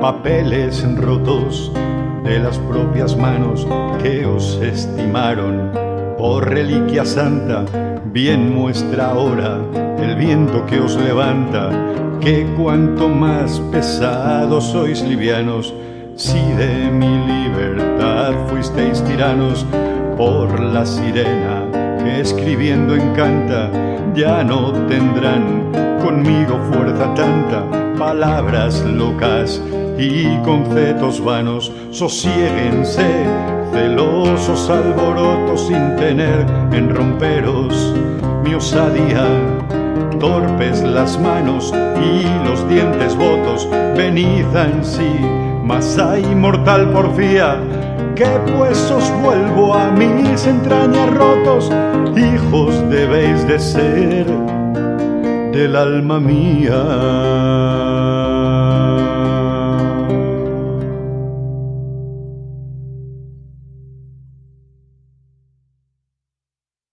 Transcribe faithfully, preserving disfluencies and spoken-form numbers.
papeles rotos de las propias manos que os estimaron. Por reliquia santa, bien muestra ahora el viento que os levanta, que cuanto más pesados sois livianos, si de mi libertad fuisteis tiranos, por la sirena que escribiendo encanta, ya no tendrán conmigo fuerza tanta, palabras locas y conceptos vanos. Sosiéguense, celosos alborotos, sin tener en romperos mi osadía. Torpes las manos y los dientes votos, venid ansí, mas hay mortal porfía, que pues os vuelvo a mis entrañas rotos, hijos debéis de ser del alma mía.